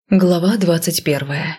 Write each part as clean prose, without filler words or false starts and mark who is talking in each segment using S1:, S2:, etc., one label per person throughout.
S1: Глава 21.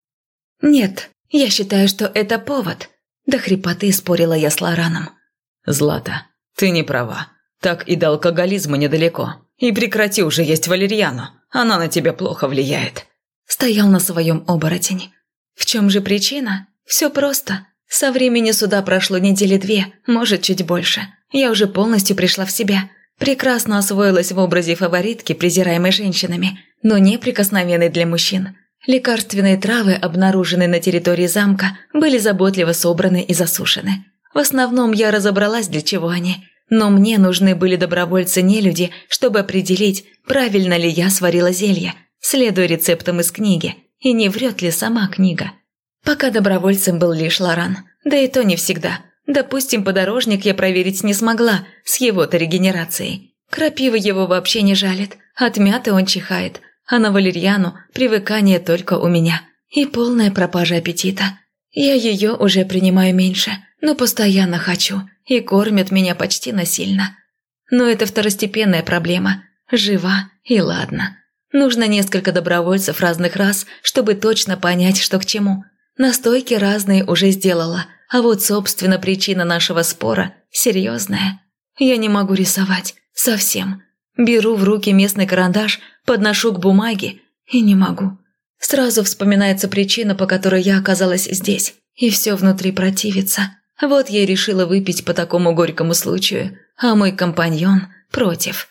S1: «Нет, я считаю, что это повод», – до хрипоты спорила я с Лораном.
S2: «Злата, ты не права. Так и до алкоголизма недалеко. И прекрати уже есть валерьяну. Она на тебя плохо влияет».
S1: Стоял на своем оборотень. В чем же причина? Все просто. Со времени суда прошло недели 2, может, чуть больше. Я уже полностью пришла в себя. Прекрасно освоилась в образе фаворитки, презираемой женщинами, но неприкосновенной для мужчин. Лекарственные травы, обнаруженные на территории замка, были заботливо собраны и засушены. В основном я разобралась, для чего они. Но мне нужны были добровольцы-нелюди, чтобы определить, правильно ли я сварила зелье, следуя рецептам из книги, и не врет ли сама книга. Пока добровольцем был лишь Лоран, да и то не всегда. Допустим, подорожник я проверить не смогла с его-то регенерацией. Крапива его вообще не жалит, от мяты он чихает, а на валерьяну привыкание только у меня. И полная пропажа аппетита. Я ее уже принимаю меньше, но постоянно хочу, и кормят меня почти насильно. Но это второстепенная проблема. Жива и ладно. Нужно несколько добровольцев разных рас, чтобы точно понять, что к чему. Настойки разные уже сделала, а вот, собственно, причина нашего спора серьезная. Я не могу рисовать. Совсем. Беру в руки местный карандаш, подношу к бумаге и не могу. Сразу вспоминается причина, по которой я оказалась здесь, и все внутри противится. Вот я и решила выпить по такому горькому случаю, а мой компаньон против.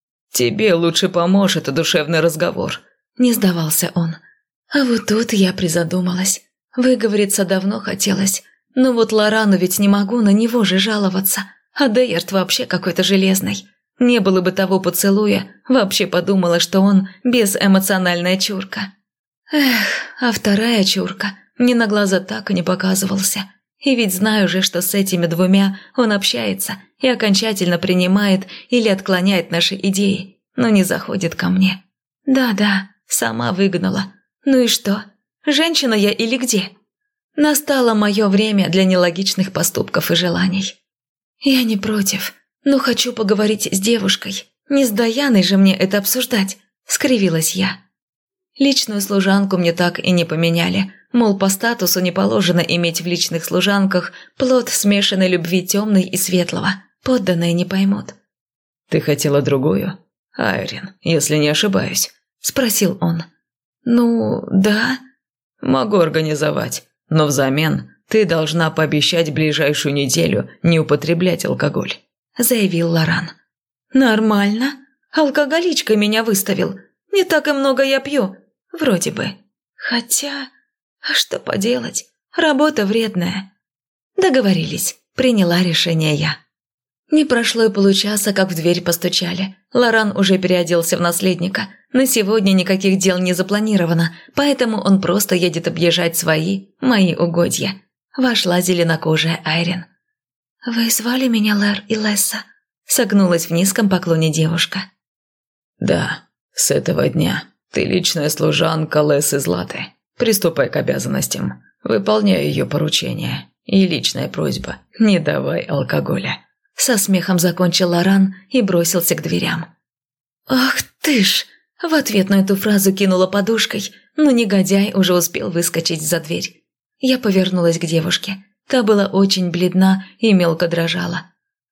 S2: «Тебе лучше поможет душевный разговор», –
S1: не сдавался он. А вот тут я призадумалась. Выговориться давно хотелось, но вот Лорану ведь не могу на него же жаловаться, а Дейерт вообще какой-то железный. Не было бы того поцелуя, вообще подумала, что он безэмоциональная чурка. Эх, а вторая чурка мне на глаза так и не показывался. И ведь знаю же, что с этими двумя он общается и окончательно принимает или отклоняет наши идеи, но не заходит ко мне. Да-да, сама выгнала. Ну и что? Женщина я или где? Настало мое время для нелогичных поступков и желаний. Я не против, но хочу поговорить с девушкой. Не с Даяной же мне это обсуждать, скривилась я. Личную служанку мне так и не поменяли. Мол, по статусу не положено иметь в личных служанках плод смешанной любви темной и светлого. Подданные не поймут.
S2: «Ты хотела другую, Айрин, если не ошибаюсь?» – спросил он.
S1: «Ну, да».
S2: «Могу организовать, но взамен ты должна пообещать ближайшую неделю не употреблять алкоголь», – заявил Лоран.
S1: «Нормально. Алкоголичкой меня выставил. Не так и много я пью. Вроде бы. Хотя... А что поделать? Работа вредная». Договорились. Приняла решение я. Не прошло и получаса, как в дверь постучали. Лоран уже переоделся в наследника. На сегодня никаких дел не запланировано, поэтому он просто едет объезжать мои угодья. Вошла зеленокожая Айрин. «Вы звали меня Лэр и Лесса?» Согнулась в низком поклоне девушка.
S2: «Да, с этого дня ты личная служанка Лессы Златы. Приступай к обязанностям. Выполняй ее поручения. И личная просьба – не давай алкоголя».
S1: Со смехом закончил Лоран и бросился к дверям. «Ах ты ж!» В ответ на эту фразу кинула подушкой, но негодяй уже успел выскочить за дверь. Я повернулась к девушке. Та была очень бледна и мелко дрожала.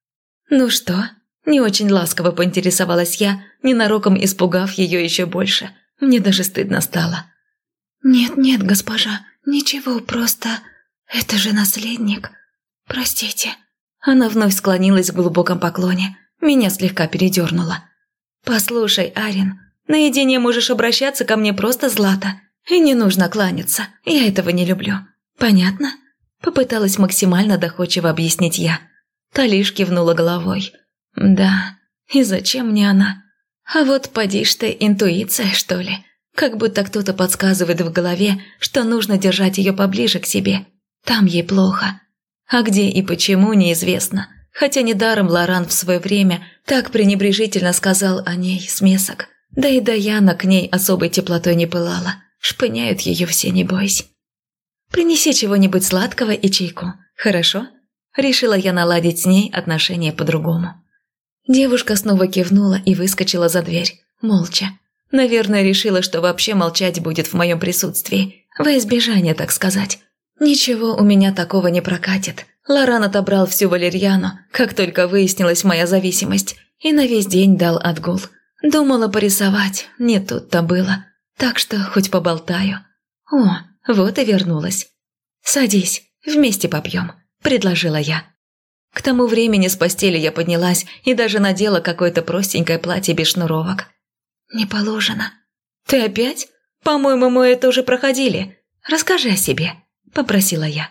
S1: «Ну что?» – не очень ласково поинтересовалась я, ненароком испугав ее еще больше. Мне даже стыдно стало. «Нет-нет, госпожа, ничего, просто... Это же наследник. Простите». Она вновь склонилась в глубоком поклоне. Меня слегка передернуло. «Послушай, Арин, наедине можешь обращаться ко мне просто Злата. И не нужно кланяться, я этого не люблю. Понятно?» Попыталась максимально доходчиво объяснить я. Та лишь кивнула головой. «Да, и зачем мне она? А вот поди ж ты, интуиция, что ли? Как будто кто-то подсказывает в голове, что нужно держать ее поближе к себе. Там ей плохо. А где и почему, неизвестно. Хотя недаром Лоран в свое время так пренебрежительно сказал о ней смесок. Да и Даяна к ней особой теплотой не пылала. Шпыняют ее все, не бойся. Принеси чего-нибудь сладкого и чайку, хорошо?» Решила я наладить с ней отношения по-другому. Девушка снова кивнула и выскочила за дверь, молча. Наверное, решила, что вообще молчать будет в моем присутствии. Во избежание, так сказать. Ничего у меня такого не прокатит. Лоран отобрал всю валерьяну, как только выяснилась моя зависимость, и на весь день дал отгул. Думала порисовать, не тут-то было. Так что хоть поболтаю. О, вот и вернулась. «Садись, вместе попьем», – предложила я. К тому времени с постели я поднялась и даже надела какое-то простенькое платье без шнуровок. «Не положено». «Ты опять? По-моему, мы это уже проходили. Расскажи о себе», – попросила я.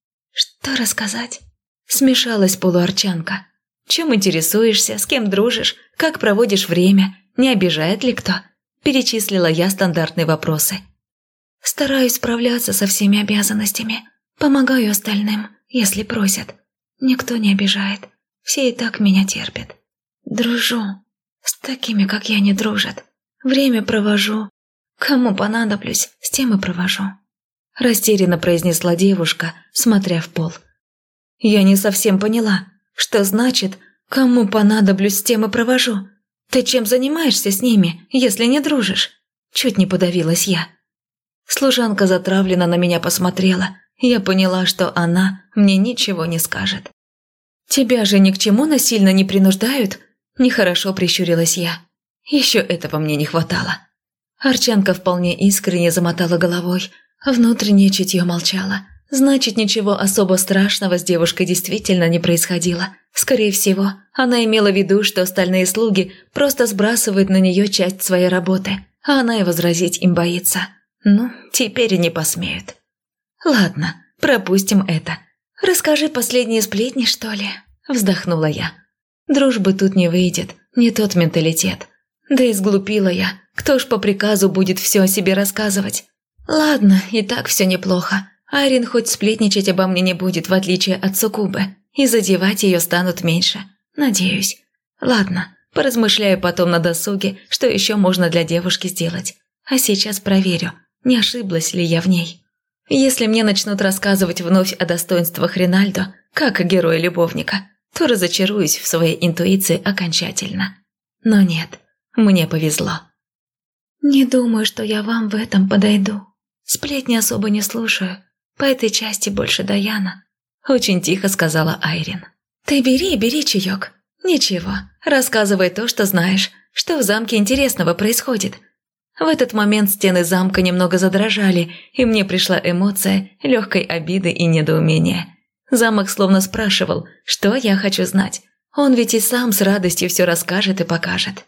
S1: «Что рассказать?» – смешалась полуарчанка. «Чем интересуешься, с кем дружишь, как проводишь время, не обижает ли кто?» – перечислила я стандартные вопросы. «Стараюсь справляться со всеми обязанностями. Помогаю остальным, если просят. Никто не обижает. Все и так меня терпят. Дружу. С такими, как я, не дружат. Время провожу. Кому понадоблюсь, с тем и провожу». Растерянно произнесла девушка, смотря в пол. «Я не совсем поняла, что значит «кому понадоблюсь, с тем и провожу». Ты чем занимаешься с ними, если не дружишь?» Чуть не подавилась я. Служанка затравленно на меня посмотрела. Я поняла, что она мне ничего не скажет. «Тебя же ни к чему насильно не принуждают?» Нехорошо прищурилась я. Еще этого мне не хватало. Арчанка вполне искренне замотала головой. Внутреннее чутье молчало. Значит, ничего особо страшного с девушкой действительно не происходило. Скорее всего, она имела в виду, что остальные слуги просто сбрасывают на нее часть своей работы, а она и возразить им боится. Ну, теперь и не посмеют. «Ладно, пропустим это. Расскажи последние сплетни, что ли?» – вздохнула я. «Дружбы тут не выйдет, не тот менталитет. Да и сглупила я, кто ж по приказу будет все о себе рассказывать? Ладно, и так все неплохо. Айрин хоть сплетничать обо мне не будет, в отличие от Суккубы, и задевать ее станут меньше. Надеюсь. Ладно, поразмышляю потом на досуге, что еще можно для девушки сделать. А сейчас проверю, не ошиблась ли я в ней. Если мне начнут рассказывать вновь о достоинствах Ринальдо, как о герое-любовника, то разочаруюсь в своей интуиции окончательно. Но нет, мне повезло. «Не думаю, что я вам в этом подойду. Сплетни особо не слушаю. По этой части больше Даяна», – очень тихо сказала Айрин. «Ты бери чаек. Ничего, рассказывай то, что знаешь, что в замке интересного происходит». В этот момент стены замка немного задрожали, и мне пришла эмоция легкой обиды и недоумения. Замок словно спрашивал, что я хочу знать. Он ведь и сам с радостью все расскажет и покажет.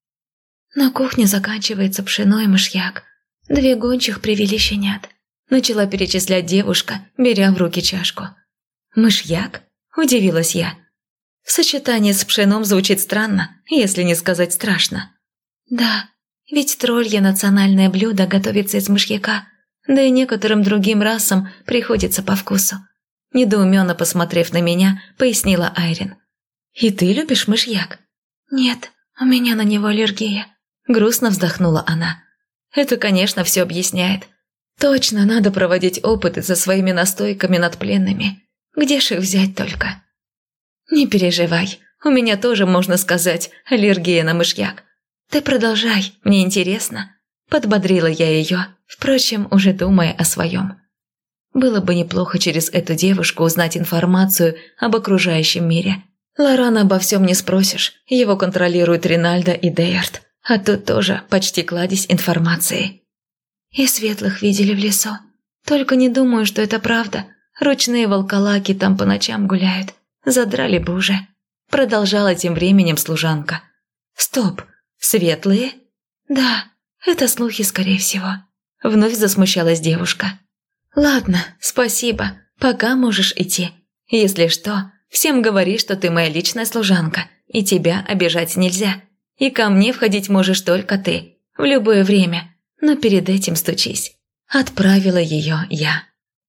S1: На кухне заканчивается пшено и мышьяк. 2 гончих привели щенят. Начала перечислять девушка, беря в руки чашку. «Мышьяк?» – удивилась я. В сочетании с пшеном звучит странно, если не сказать страшно. «Да, ведь троллье национальное блюдо готовится из мышьяка, да и некоторым другим расам приходится по вкусу». Недоуменно посмотрев на меня, пояснила Айрин. «И ты любишь мышьяк?» «Нет, у меня на него аллергия», – грустно вздохнула она. «Это, конечно, все объясняет. Точно надо проводить опыты со своими настойками над пленными. Где ж их взять только?» «Не переживай, у меня тоже, можно сказать, аллергия на мышьяк. Ты продолжай, мне интересно», – подбодрила я ее, впрочем, уже думая о своем. Было бы неплохо через эту девушку узнать информацию об окружающем мире. Лорана обо всем не спросишь, его контролируют Ринальдо и Дейард, а тут тоже почти кладезь информации. «И светлых видели в лесу. Только не думаю, что это правда. Ручные волколаки там по ночам гуляют. Задрали бы уже», – продолжала тем временем служанка. «Стоп, светлые?» «Да, это слухи, скорее всего», – вновь засмущалась девушка. «Ладно, спасибо, пока можешь идти. Если что, всем говори, что ты моя личная служанка, и тебя обижать нельзя. И ко мне входить можешь только ты, в любое время, но перед этим стучись». Отправила ее я.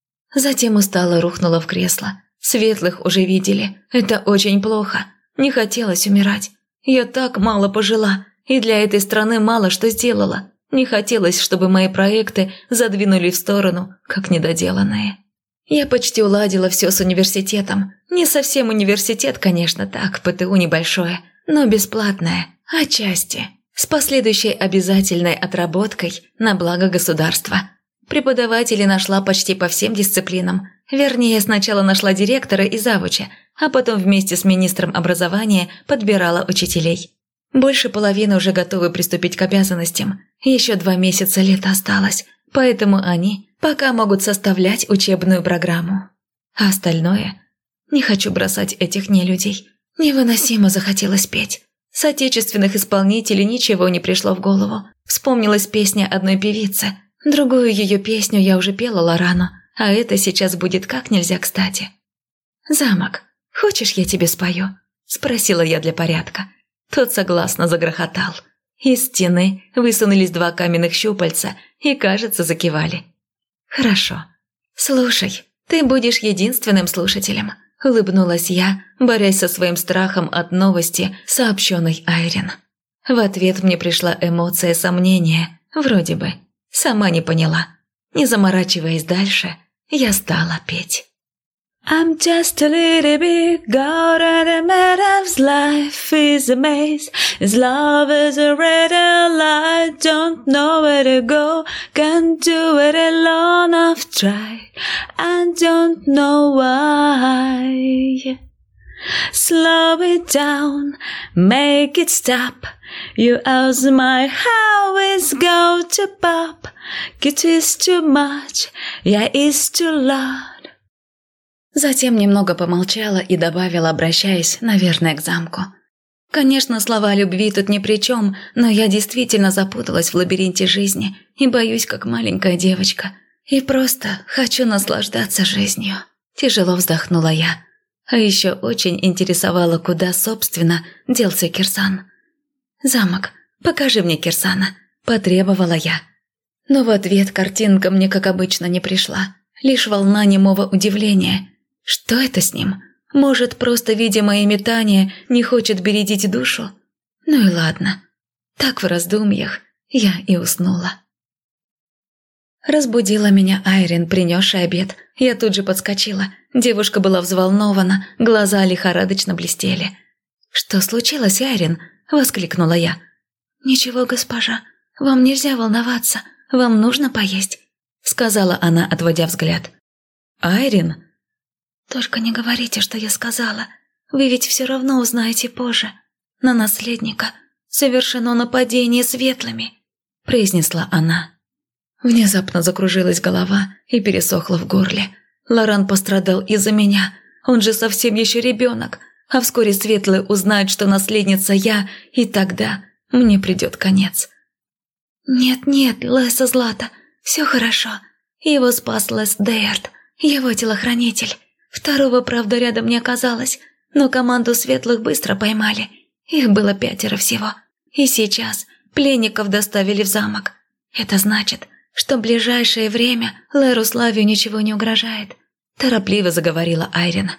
S1: Затем устало рухнула в кресло. Светлых уже видели, это очень плохо. Не хотелось умирать. Я так мало пожила, и для этой страны мало что сделала. Не хотелось, чтобы мои проекты задвинули в сторону, как недоделанные. Я почти уладила все с университетом. Не совсем университет, конечно, так, ПТУ небольшое, но бесплатное, отчасти. с последующей обязательной отработкой на благо государства. Преподавателей нашла почти по всем дисциплинам. Вернее, сначала нашла директора и завуча, а потом вместе с министром образования подбирала учителей. Больше половины уже готовы приступить к обязанностям. Еще 2 месяца лета осталось, поэтому они пока могут составлять учебную программу. А остальное? Не хочу бросать этих нелюдей. Невыносимо захотелось петь. С отечественных исполнителей ничего не пришло в голову. Вспомнилась песня одной певицы. Другую ее песню я уже пела Лорану, а это сейчас будет как нельзя кстати. «Замок, хочешь, я тебе спою?» – спросила я для порядка. Тот согласно загрохотал. Из стены высунулись 2 каменных щупальца и, кажется, закивали. «Хорошо. Слушай, ты будешь единственным слушателем», – улыбнулась я, борясь со своим страхом от новости, сообщенной Айрин. В ответ мне пришла эмоция сомнения, вроде бы. Сама не поняла. Не заморачиваясь дальше, я стала петь. I'm just a little bit god and a man's life is a maze. His love is a red light, don't know where to go, can't do it alone, I've tried, and don't know why. Slow it down, make it stop. You ask my how it's going to pop. It is too much, yeah, it's too loud. Затем немного помолчала и добавила, обращаясь, наверное, к замку. Конечно, слова любви тут ни при чем, но я действительно запуталась в лабиринте жизни и боюсь, как маленькая девочка. И просто хочу наслаждаться жизнью. Тяжело вздохнула я. А еще очень интересовало, куда, собственно, делся Кирсан. «Замок, покажи мне Кирсана», – потребовала я. Но в ответ картинка мне, как обычно, не пришла. Лишь волна немого удивления. Что это с ним? Может, просто, видя мои метания, не хочет бередить душу? Ну и ладно. Так в раздумьях я и уснула. Разбудила меня Айрин, принесшая обед. Я тут же подскочила. Девушка была взволнована, глаза лихорадочно блестели. «Что случилось, Айрин?» – воскликнула я. «Ничего, госпожа, вам нельзя волноваться, вам нужно поесть», – сказала она, отводя взгляд. «Айрин?» «Только не говорите, что я сказала. Вы ведь все равно узнаете позже. На наследника совершено нападение светлыми», – произнесла она. Внезапно закружилась голова и пересохла в горле. Лоран пострадал из-за меня. Он же совсем еще ребенок. А вскоре светлые узнают, что наследница я, и тогда мне придет конец. «Нет-нет, Леса Злата, все хорошо. Его спас Лес Дейард, его телохранитель. Второго, правда, рядом не оказалось, но команду светлых быстро поймали. Их было 5 всего. И сейчас пленников доставили в замок. Это значит, что в ближайшее время Леруславию ничего не угрожает», – торопливо заговорила Айрин.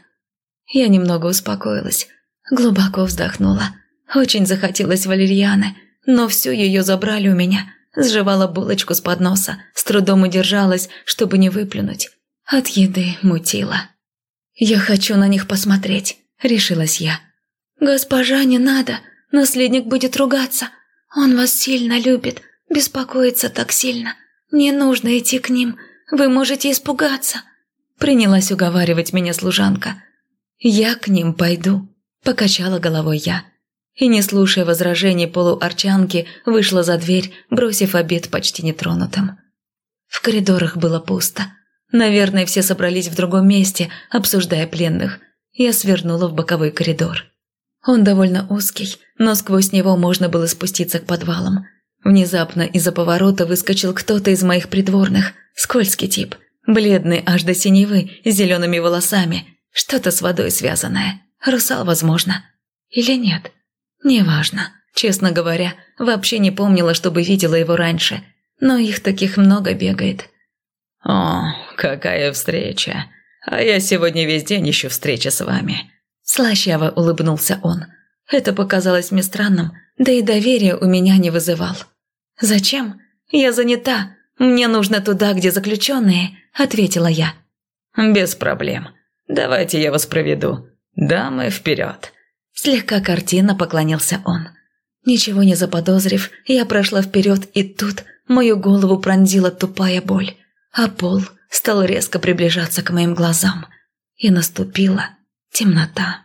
S1: Я немного успокоилась, глубоко вздохнула. Очень захотелось валерьяны, но всю ее забрали у меня. Сживала булочку с подноса, с трудом удержалась, чтобы не выплюнуть. От еды мутила. «Я хочу на них посмотреть», – решилась я. «Госпожа, не надо, наследник будет ругаться. Он вас сильно любит, беспокоится так сильно. Не нужно идти к ним, вы можете испугаться», – принялась уговаривать меня служанка. «Я к ним пойду», – покачала головой я. И, не слушая возражений полуарчанки, вышла за дверь, бросив обед почти нетронутым. В коридорах было пусто. Наверное, все собрались в другом месте, обсуждая пленных. Я свернула в боковой коридор. Он довольно узкий, но сквозь него можно было спуститься к подвалам. Внезапно из-за поворота выскочил кто-то из моих придворных, скользкий тип, бледный аж до синевы, с зелеными волосами. Что-то с водой связанное. Русал, возможно. Или нет? Неважно. Честно говоря, вообще не помнила, чтобы видела его раньше. Но их таких много бегает.
S2: «О, какая встреча! А я сегодня весь день ищу встречи с вами».
S1: Слащаво улыбнулся он. Это показалось мне странным, да и доверия у меня не вызывал. «Зачем? Я занята. Мне нужно туда, где заключенные», – ответила я.
S2: «Без проблем. Давайте я вас проведу. Дамы, вперед!»
S1: Слегка картинно поклонился он. Ничего не заподозрив, я прошла вперед, и тут мою голову пронзила тупая боль, а пол стал резко приближаться к моим глазам, и наступила темнота.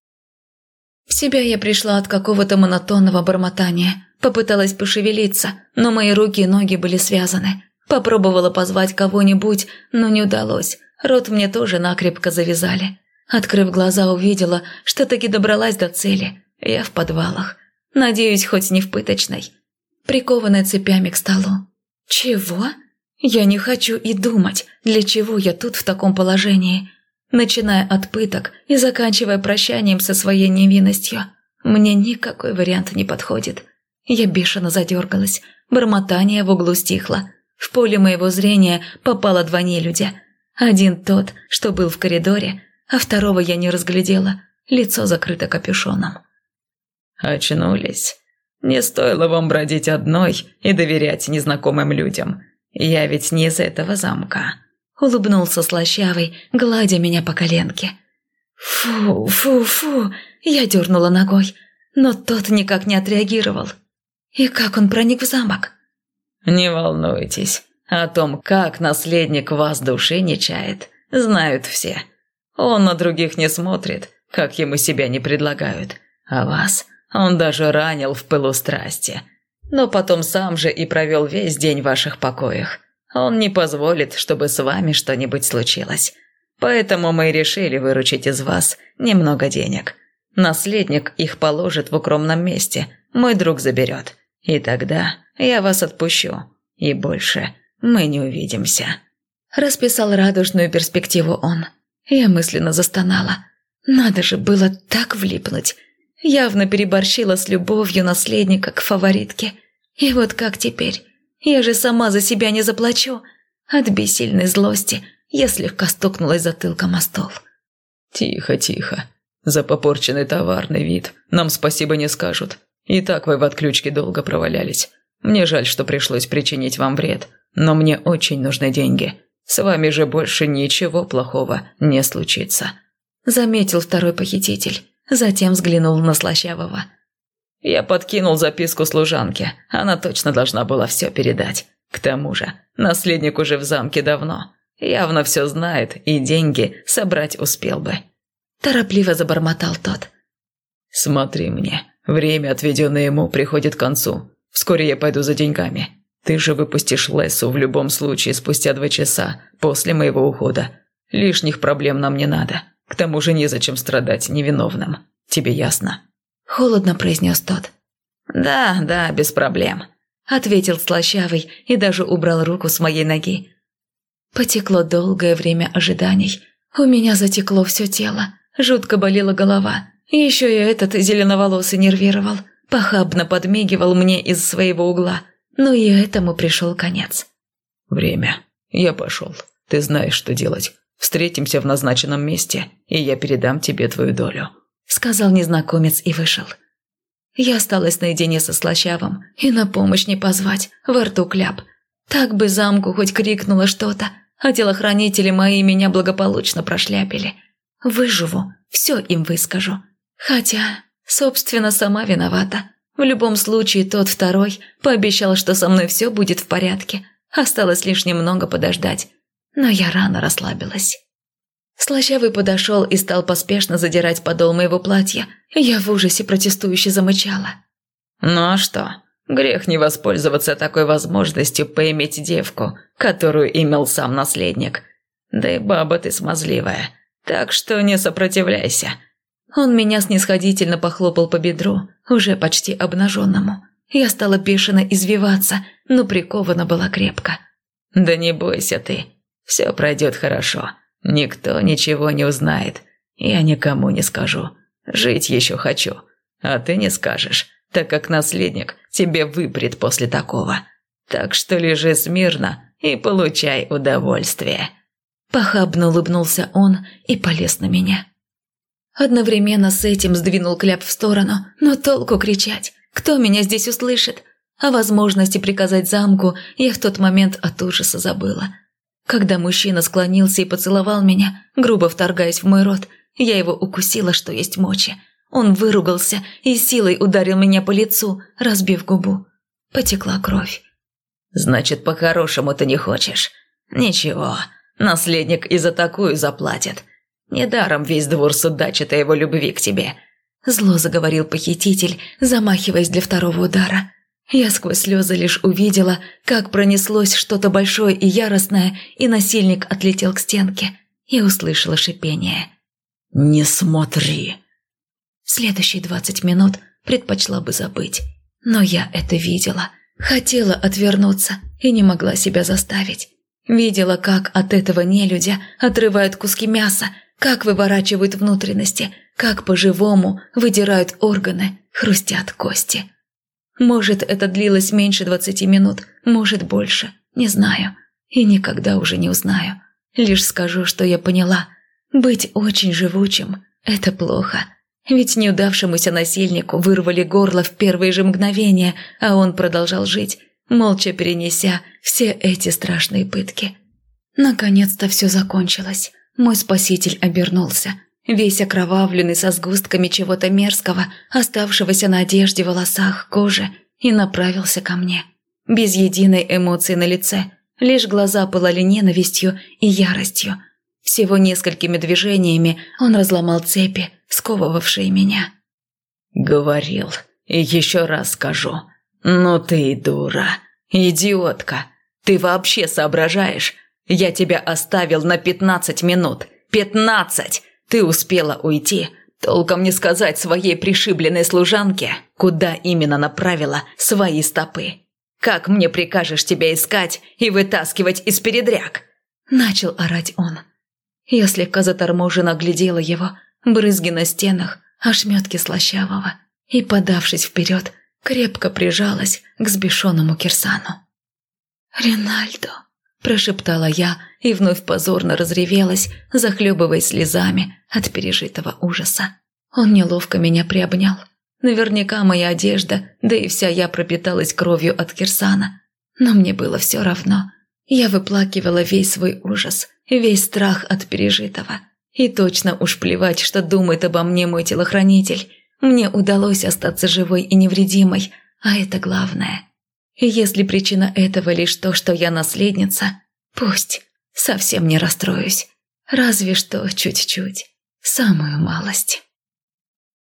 S1: В себя я пришла от какого-то монотонного бормотания, попыталась пошевелиться, но мои руки и ноги были связаны. Попробовала позвать кого-нибудь, но не удалось, рот мне тоже накрепко завязали. Открыв глаза, увидела, что таки добралась до цели. Я в подвалах. Надеюсь, хоть не в пыточной. Прикованная цепями к столу. Чего? Я не хочу и думать, для чего я тут в таком положении. Начиная от пыток и заканчивая прощанием со своей невинностью. Мне никакой вариант не подходит. Я бешено задергалась. Бормотание в углу стихло. В поле моего зрения попало два нелюдя. Один тот, что был в коридоре, а второго я не разглядела. Лицо закрыто капюшоном.
S2: «Очнулись? Не стоило вам бродить одной и доверять незнакомым людям. Я ведь не из этого замка», – улыбнулся слащавый, гладя меня по коленке. «Фу, фу, фу!» – я дернула ногой, но тот никак не отреагировал. «И как он проник в замок?» «Не волнуйтесь, о том, как наследник вас души не чает, знают все. Он на других не смотрит, как ему себя не предлагают, а вас он даже ранил в пылу страсти. Но потом сам же и провел весь день в ваших покоях. Он не позволит, чтобы с вами что-нибудь случилось. Поэтому мы решили выручить из вас немного денег. Наследник их положит в укромном месте, мой друг заберет. И тогда я вас отпущу, и больше мы не увидимся».
S1: Расписал радужную перспективу он. Я мысленно застонала. Надо же было так влипнуть. Явно переборщила с любовью наследника к фаворитке. И вот как теперь? Я же сама за себя не заплачу. От бессильной злости я слегка стукнулась затылком о стол.
S2: «Тихо, тихо. За попорченный товарный вид нам спасибо не скажут. И так вы в отключке долго провалялись. Мне жаль, что пришлось причинить вам вред, но мне очень нужны деньги. С вами же больше ничего плохого не случится», – заметил второй похититель. Затем взглянул на слащавого. «Я подкинул записку служанке. Она точно должна была все передать. К тому же, наследник уже в замке давно. Явно все знает и деньги собрать успел бы». Торопливо забормотал тот. «Смотри мне. Время, отведенное ему, приходит к концу. Вскоре я пойду за деньгами. Ты же выпустишь Лессу в любом случае спустя 2 часа после моего ухода. Лишних проблем нам не надо. К тому же незачем страдать невиновным. Тебе ясно?» Холодно произнес тот. «Да, да, без проблем», – ответил слащавый и даже убрал руку с моей ноги. Потекло долгое время ожиданий. У меня затекло все тело. Жутко болела голова. Еще и этот зеленоволосый нервировал. Похабно подмигивал мне из своего угла. Но и этому пришел конец. «Время. Я пошел. Ты знаешь, что делать. Встретимся в назначенном месте, и я передам тебе твою долю», – сказал незнакомец и вышел. Я осталась наедине со слащавым, и на помощь не позвать, во рту кляп. Так бы замку хоть крикнуло что-то, а телохранители мои меня благополучно прошляпили. Выживу, все им выскажу. Хотя, собственно, сама виновата. В любом случае, тот второй пообещал, что со мной все будет в порядке. Осталось лишь немного подождать. Но я рано расслабилась. Слащавый подошел и стал поспешно задирать подол моего платья. Я в ужасе протестующе замычала. «Ну а что? Грех не воспользоваться такой возможностью поиметь девку, которую имел сам наследник. Да и баба ты смазливая, так что не сопротивляйся». Он меня снисходительно похлопал по бедру, уже почти обнаженному. Я стала бешено извиваться, но прикована была крепко. «Да не бойся ты. Все пройдет хорошо. Никто ничего не узнает. Я никому не скажу. Жить еще хочу. А ты не скажешь, так как наследник тебе выпрет после такого. Так что лежи смирно и получай удовольствие». Похабно улыбнулся он и полез на меня. Одновременно с этим сдвинул кляп в сторону, но толку кричать. Кто меня здесь услышит? О возможности приказать замку я в тот момент от ужаса забыла. Когда мужчина склонился и поцеловал меня, грубо вторгаясь в мой рот, я его укусила, что есть мочи.
S1: Он выругался и силой ударил меня по лицу, разбив губу. Потекла кровь.
S2: «Значит, по-хорошему ты не хочешь? Ничего, наследник и за такую заплатит. Недаром весь двор судачит о его любви к тебе».
S1: Зло заговорил похититель, замахиваясь для второго удара. Я сквозь слезы лишь увидела, как пронеслось что-то большое и яростное, и насильник отлетел к стенке. И услышала шипение.
S2: «Не смотри!»
S1: Следующие 20 минут предпочла бы забыть. Но я это видела. Хотела отвернуться и не могла себя заставить. Видела, как от этого нелюдя отрывают куски мяса, как выворачивают внутренности, как по-живому выдирают органы, хрустят кости. Может, это длилось меньше 20 минут, может, больше, не знаю. И никогда уже не узнаю. Лишь скажу, что я поняла. Быть очень живучим – это плохо. Ведь неудавшемуся насильнику вырвали горло в первые же мгновения, а он продолжал жить, молча перенеся все эти страшные пытки. Наконец-то все закончилось. Мой спаситель обернулся, весь окровавленный, со сгустками чего-то мерзкого, оставшегося на одежде, волосах, коже, и направился ко мне. Без единой эмоции на лице, лишь глаза пылали ненавистью и яростью. Всего несколькими движениями он разломал цепи, сковывавшие меня.
S2: «Говорил, и еще раз скажу. Ну ты и дура, идиотка. Ты вообще соображаешь? Я тебя оставил на 15 минут. 15! Ты успела уйти, толком не сказать своей пришибленной служанке, куда именно направила свои стопы. Как мне прикажешь тебя искать и вытаскивать из передряг?»
S1: Начал орать он. Я слегка заторможенно оглядела его, брызги на стенах, ошметки слащавого, и, подавшись вперед, крепко прижалась к взбешенному Кирсану. «Ринальдо!» – прошептала я и вновь позорно разревелась, захлебываясь слезами от пережитого ужаса. Он неловко меня приобнял. Наверняка моя одежда, да и вся я пропиталась кровью от Кирсана. Но мне было все равно. Я выплакивала весь свой ужас, весь страх от пережитого. И точно уж плевать, что думает обо мне мой телохранитель. Мне удалось остаться живой и невредимой, а это главное. И если причина этого лишь то, что я наследница, пусть, совсем не расстроюсь. Разве что чуть-чуть, самую малость.